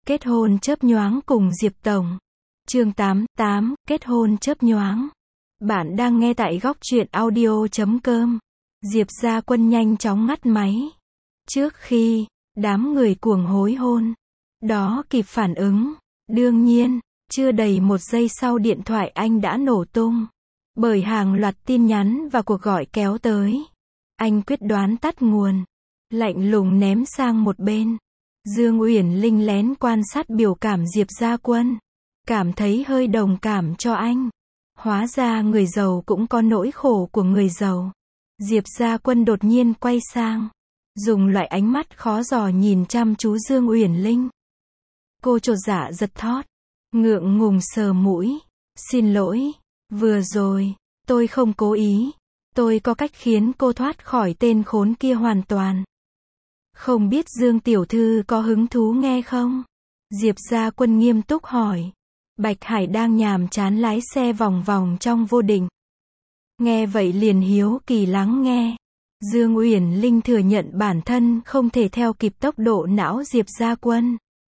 Kết hôn chớp nhoáng cùng Diệp Tổng. Chương 8, kết hôn chớp nhoáng. Bạn đang nghe tại góc truyện audio.com. Diệp Gia Quân nhanh chóng ngắt máy. Trước khi đám người cuồng hối hôn đó kịp phản ứng, đương nhiên, chưa đầy một giây sau điện thoại anh đã nổ tung. Bởi hàng loạt tin nhắn và cuộc gọi kéo tới. Anh quyết đoán tắt nguồn, lạnh lùng ném sang một bên. Dương Uyển Linh lén quan sát biểu cảm Diệp Gia Quân, cảm thấy hơi đồng cảm cho anh. Hóa ra người giàu cũng có nỗi khổ của người giàu. Diệp Gia Quân đột nhiên quay sang, dùng loại ánh mắt khó dò nhìn chăm chú Dương Uyển Linh. Cô chột dạ giật thót, ngượng ngùng sờ mũi. Xin lỗi, vừa rồi, tôi không cố ý. Tôi có cách khiến cô thoát khỏi tên khốn kia hoàn toàn. Không biết Dương tiểu thư có hứng thú nghe không? Diệp Gia Quân nghiêm túc hỏi. Bạch Hải đang nhàm chán lái xe vòng vòng trong vô định. Nghe vậy liền hiếu kỳ lắng nghe. Dương Uyển Linh thừa nhận bản thân không thể theo kịp tốc độ não Diệp Gia Quân.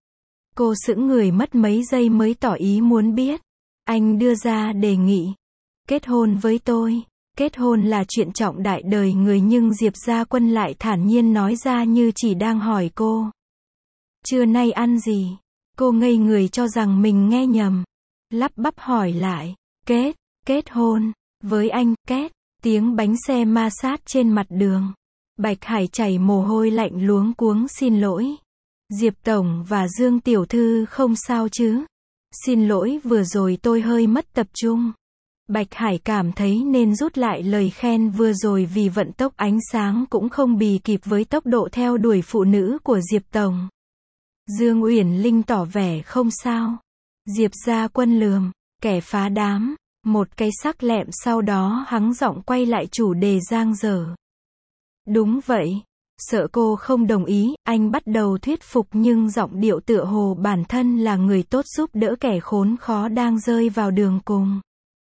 Cô sững người mất mấy giây mới tỏ ý muốn biết. Anh đưa ra đề nghị. Kết hôn với tôi. Kết hôn là chuyện trọng đại đời người, nhưng Diệp Gia Quân lại thản nhiên nói ra như chỉ đang hỏi cô. Trưa nay ăn gì? Cô ngây người cho rằng mình nghe nhầm. Lắp bắp hỏi lại. Kết hôn với anh, tiếng bánh xe ma sát trên mặt đường. Bạch Hải chảy mồ hôi lạnh luống cuống xin lỗi. Diệp Tổng và Dương Tiểu Thư không sao chứ? Xin lỗi, vừa rồi tôi hơi mất tập trung. Bạch Hải cảm thấy nên rút lại lời khen vừa rồi vì vận tốc ánh sáng cũng không bì kịp với tốc độ theo đuổi phụ nữ của Diệp Tổng. Dương Uyển Linh tỏ vẻ không sao. Diệp Gia Quân lườm, kẻ phá đám, một cái sắc lẹm, sau đó hắng giọng quay lại chủ đề giang dở. Đúng vậy. Sợ cô không đồng ý, anh bắt đầu thuyết phục nhưng giọng điệu tựa hồ bản thân là người tốt giúp đỡ kẻ khốn khó đang rơi vào đường cùng.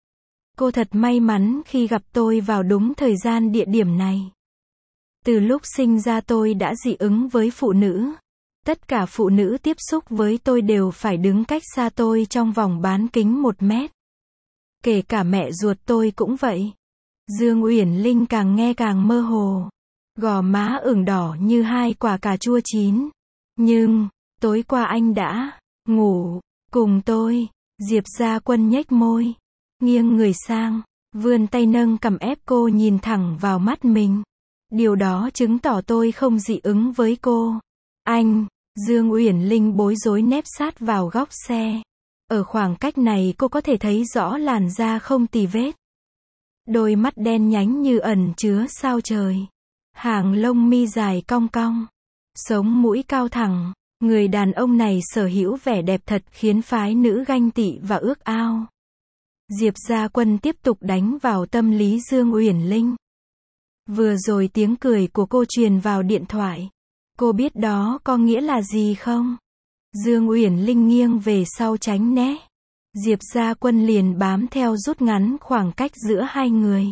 Cô thật may mắn khi gặp tôi vào đúng thời gian địa điểm này. Từ lúc sinh ra tôi đã dị ứng với phụ nữ. Tất cả phụ nữ tiếp xúc với tôi đều phải đứng cách xa tôi trong vòng bán kính 1 mét. Kể cả mẹ ruột tôi cũng vậy. Dương Uyển Linh càng nghe càng mơ hồ. Gò má ửng đỏ như 2 quả cà chua chín. Nhưng, tối qua anh đã ngủ cùng tôi. Diệp Gia Quân nhếch môi, nghiêng người sang, vươn tay nâng cằm ép cô nhìn thẳng vào mắt mình. Điều đó chứng tỏ tôi không dị ứng với cô. Anh, Dương Uyển Linh bối rối nép sát vào góc xe. Ở khoảng cách này cô có thể thấy rõ làn da không tì vết. Đôi mắt đen nhánh như ẩn chứa sao trời. Hàng lông mi dài cong cong. Sống mũi cao thẳng. Người đàn ông này sở hữu vẻ đẹp thật khiến phái nữ ganh tị và ước ao. Diệp Gia Quân tiếp tục đánh vào tâm lý Dương Uyển Linh. Vừa rồi tiếng cười của cô truyền vào điện thoại. Cô biết đó có nghĩa là gì không? Dương Uyển Linh nghiêng về sau tránh né. Diệp Gia Quân liền bám theo rút ngắn khoảng cách giữa hai người.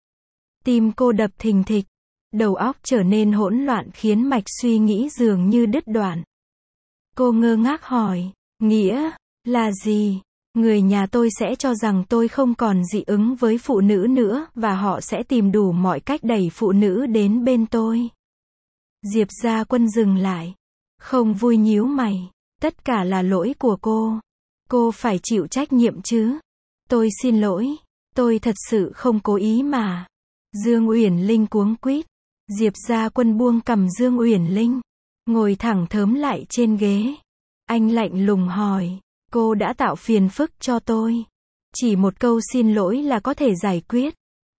Tim cô đập thình thịch. Đầu óc trở nên hỗn loạn khiến mạch suy nghĩ dường như đứt đoạn. Cô ngơ ngác hỏi, nghĩa là gì? Người nhà tôi sẽ cho rằng tôi không còn dị ứng với phụ nữ nữa và họ sẽ tìm đủ mọi cách đẩy phụ nữ đến bên tôi. Diệp Gia Quân dừng lại. Không vui nhíu mày. Tất cả là lỗi của cô. Cô phải chịu trách nhiệm chứ. Tôi xin lỗi. Tôi thật sự không cố ý mà. Dương Uyển Linh cuống quýt. Diệp Gia Quân buông cằm Dương Uyển Linh, ngồi thẳng thớm lại trên ghế. Anh lạnh lùng hỏi, cô đã tạo phiền phức cho tôi. Chỉ một câu xin lỗi là có thể giải quyết.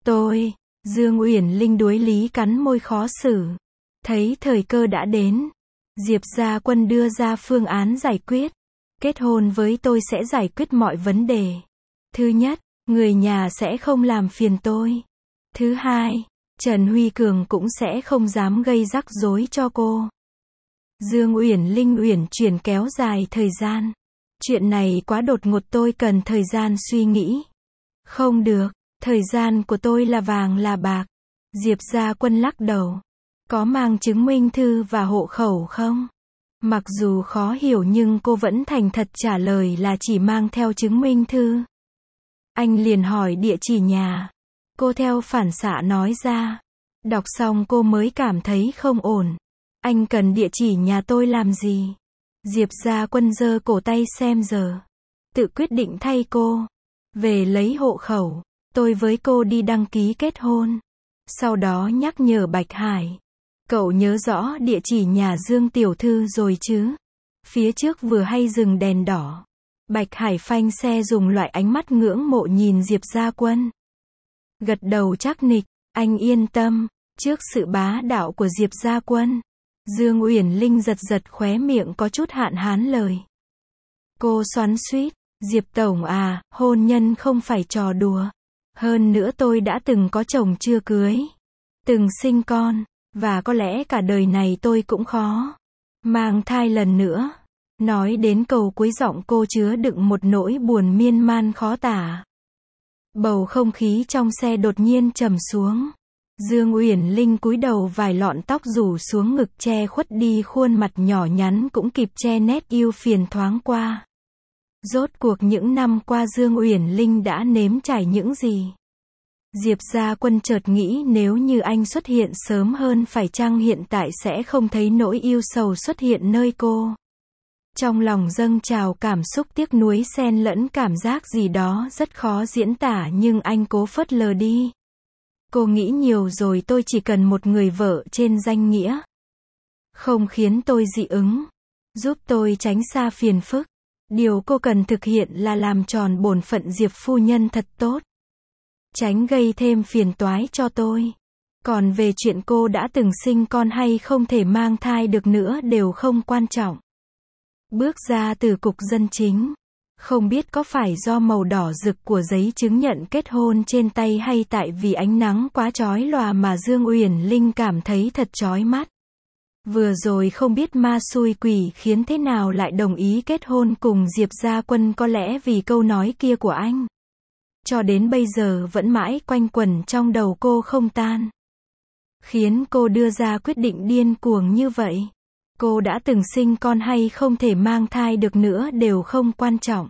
Dương Uyển Linh đuối lý cắn môi khó xử. Thấy thời cơ đã đến, Diệp Gia Quân đưa ra phương án giải quyết. Kết hôn với tôi sẽ giải quyết mọi vấn đề. Thứ nhất, người nhà sẽ không làm phiền tôi. Thứ hai, Trần Huy Cường cũng sẽ không dám gây rắc rối cho cô. Dương Uyển Linh uyển chuyển kéo dài thời gian. Chuyện này quá đột ngột, tôi cần thời gian suy nghĩ. Không được, thời gian của tôi là vàng là bạc. Diệp Gia Quân lắc đầu. Có mang chứng minh thư và hộ khẩu không? Mặc dù khó hiểu nhưng cô vẫn thành thật trả lời là chỉ mang theo chứng minh thư. Anh liền hỏi địa chỉ nhà. Cô theo phản xạ nói ra. Đọc xong cô mới cảm thấy không ổn. Anh cần địa chỉ nhà tôi làm gì? Diệp Gia Quân giơ cổ tay xem giờ. Tự quyết định thay cô. Về lấy hộ khẩu. Tôi với cô đi đăng ký kết hôn. Sau đó nhắc nhở Bạch Hải. Cậu nhớ rõ địa chỉ nhà Dương tiểu thư rồi chứ? Phía trước vừa hay dừng đèn đỏ. Bạch Hải phanh xe dùng loại ánh mắt ngưỡng mộ nhìn Diệp Gia Quân. Gật đầu chắc nịch, anh yên tâm. Trước sự bá đạo của Diệp Gia Quân, Dương Uyển Linh giật giật khóe miệng có chút hạn hán lời. Cô xoắn xuýt, Diệp tổng à, hôn nhân không phải trò đùa. Hơn nữa tôi đã từng có chồng chưa cưới, từng sinh con, và có lẽ cả đời này tôi cũng khó mang thai lần nữa. Nói đến câu cuối giọng cô chứa đựng một nỗi buồn miên man khó tả. Bầu không khí trong xe đột nhiên trầm xuống. Dương Uyển Linh cúi đầu vài lọn tóc rủ xuống ngực che khuất đi khuôn mặt nhỏ nhắn cũng kịp che nét ưu phiền thoáng qua. Rốt cuộc những năm qua Dương Uyển Linh đã nếm trải những gì? Diệp Gia Quân chợt nghĩ nếu như anh xuất hiện sớm hơn phải chăng hiện tại sẽ không thấy nỗi ưu sầu xuất hiện nơi cô. Trong lòng dâng trào cảm xúc tiếc nuối xen lẫn cảm giác gì đó rất khó diễn tả nhưng anh cố phớt lờ đi. Cô nghĩ nhiều rồi, tôi chỉ cần một người vợ trên danh nghĩa. Không khiến tôi dị ứng. Giúp tôi tránh xa phiền phức. Điều cô cần thực hiện là làm tròn bổn phận Diệp phu nhân thật tốt. Tránh gây thêm phiền toái cho tôi. Còn về chuyện cô đã từng sinh con hay không thể mang thai được nữa đều không quan trọng. Bước ra từ cục dân chính. Không biết có phải do màu đỏ rực của giấy chứng nhận kết hôn trên tay hay tại vì ánh nắng quá chói lòa mà Dương Uyển Linh cảm thấy thật chói mắt. Vừa rồi không biết ma xui quỷ khiến thế nào lại đồng ý kết hôn cùng Diệp Gia Quân, có lẽ vì câu nói kia của anh. Cho đến bây giờ vẫn mãi quanh quẩn trong đầu cô không tan. Khiến cô đưa ra quyết định điên cuồng như vậy. Cô đã từng sinh con hay không thể mang thai được nữa đều không quan trọng.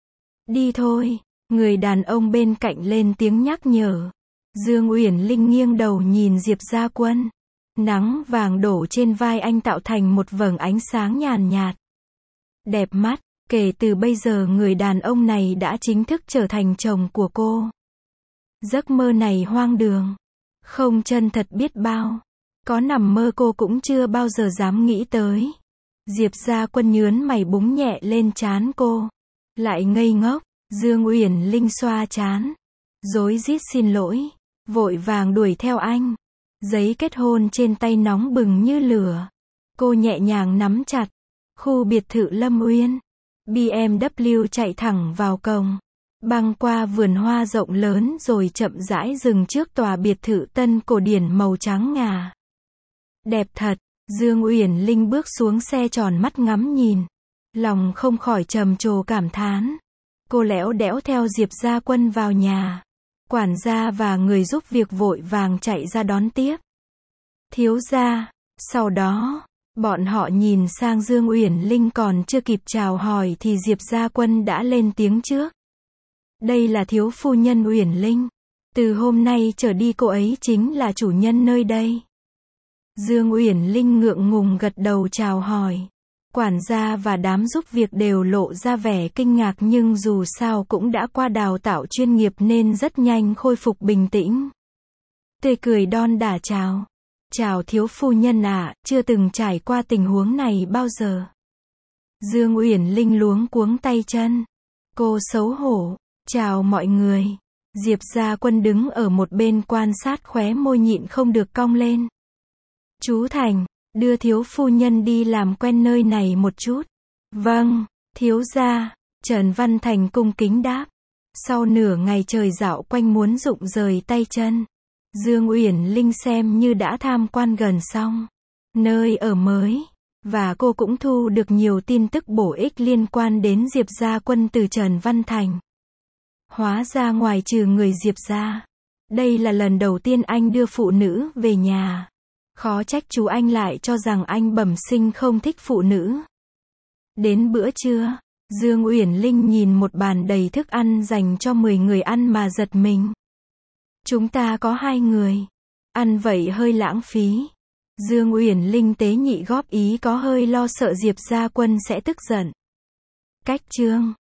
Đi thôi, người đàn ông bên cạnh lên tiếng nhắc nhở. Dương Uyển Linh nghiêng đầu nhìn Diệp Gia Quân. Nắng vàng đổ trên vai anh tạo thành một vầng ánh sáng nhàn nhạt. Đẹp mắt, kể từ bây giờ người đàn ông này đã chính thức trở thành chồng của cô. Giấc mơ này hoang đường, không chân thật biết bao. Có nằm mơ cô cũng chưa bao giờ dám nghĩ tới. Diệp Gia Quân nhướn mày búng nhẹ lên trán cô. Lại ngây ngốc, Dương Uyển Linh xoa trán. Rối rít xin lỗi, vội vàng đuổi theo anh. Giấy kết hôn trên tay nóng bừng như lửa. Cô nhẹ nhàng nắm chặt. Khu biệt thự Lâm Uyên. BMW chạy thẳng vào cổng. Băng qua vườn hoa rộng lớn rồi chậm rãi dừng trước tòa biệt thự tân cổ điển màu trắng ngà. Đẹp thật, Dương Uyển Linh bước xuống xe tròn mắt ngắm nhìn. Lòng không khỏi trầm trồ cảm thán. Cô lẽo đẽo theo Diệp Gia Quân vào nhà. Quản gia và người giúp việc vội vàng chạy ra đón tiếp. Thiếu gia. Sau đó, bọn họ nhìn sang Dương Uyển Linh còn chưa kịp chào hỏi thì Diệp Gia Quân đã lên tiếng trước. Đây là thiếu phu nhân Uyển Linh. Từ hôm nay trở đi cô ấy chính là chủ nhân nơi đây. Dương Uyển Linh ngượng ngùng gật đầu chào hỏi. Quản gia và đám giúp việc đều lộ ra vẻ kinh ngạc nhưng dù sao cũng đã qua đào tạo chuyên nghiệp nên rất nhanh khôi phục bình tĩnh. Tươi cười đon đả chào. Chào thiếu phu nhân ạ, chưa từng trải qua tình huống này bao giờ. Dương Uyển Linh luống cuống tay chân. Cô xấu hổ. Chào mọi người. Diệp Gia Quân đứng ở một bên quan sát khóe môi nhịn không được cong lên. Chú Thành, đưa thiếu phu nhân đi làm quen nơi này một chút. Vâng, thiếu gia. Trần Văn Thành cung kính đáp. Sau nửa ngày trời dạo quanh muốn rụng rời tay chân, Dương Uyển Linh xem như đã tham quan gần xong nơi ở mới, và cô cũng thu được nhiều tin tức bổ ích liên quan đến Diệp Gia Quân từ Trần Văn Thành. Hóa ra ngoài trừ người Diệp gia, đây là lần đầu tiên anh đưa phụ nữ về nhà. Khó trách chú anh lại cho rằng anh bẩm sinh không thích phụ nữ. Đến bữa trưa, Dương Uyển Linh nhìn một bàn đầy thức ăn dành cho 10 người ăn mà giật mình. Chúng ta có 2 người. Ăn vậy hơi lãng phí. Dương Uyển Linh tế nhị góp ý có hơi lo sợ Diệp Gia Quân sẽ tức giận. Cách chương